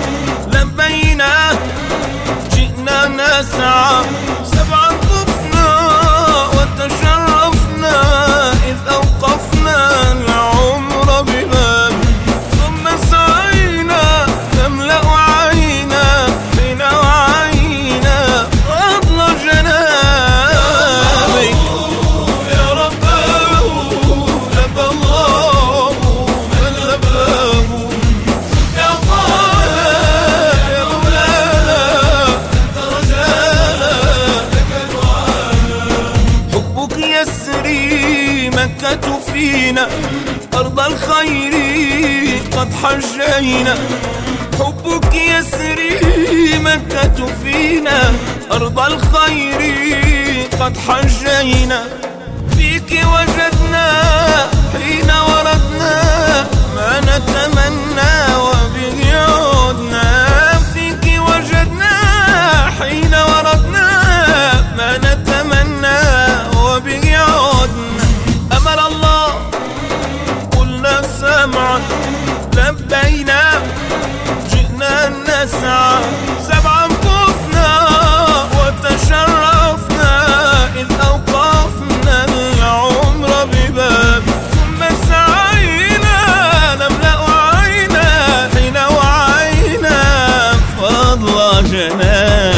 لبينا جئنا نسعى، سبعا طفنا وتشرفنا إذ أوقفنا العمر بباب، ثم سعينا نملأ عينا بنا وعينا فضل جنابك. يا رباه لبى الله من لباه، يا طه يا مولانا أنت رجانا لك دعانا. حبك يسري مكة فينا أرض الخير قد حجينا، حبك يسري مكة فينا أرض الخير قد حجينا. فيك وجدنا حين وردنا ما نتمنى وبه عدنا، فيك وجدنا حين وردنا ما نتمنى وبه عدنا. أمر الله قلنا سمعا لبينا جئنا نسعى، سبعا طفنا وتشرفنا إذ أوقفنا العمر بباب، ثم سعينا نملأ عينا حين وعينا فضل جناب.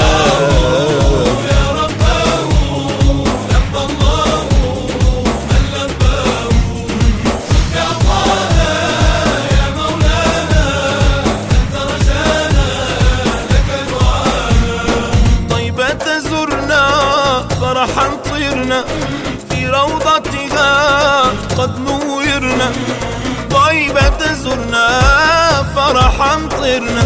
فرحا طرنا في روضتها قد نورنا، طيبة زرنا فرحا طرنا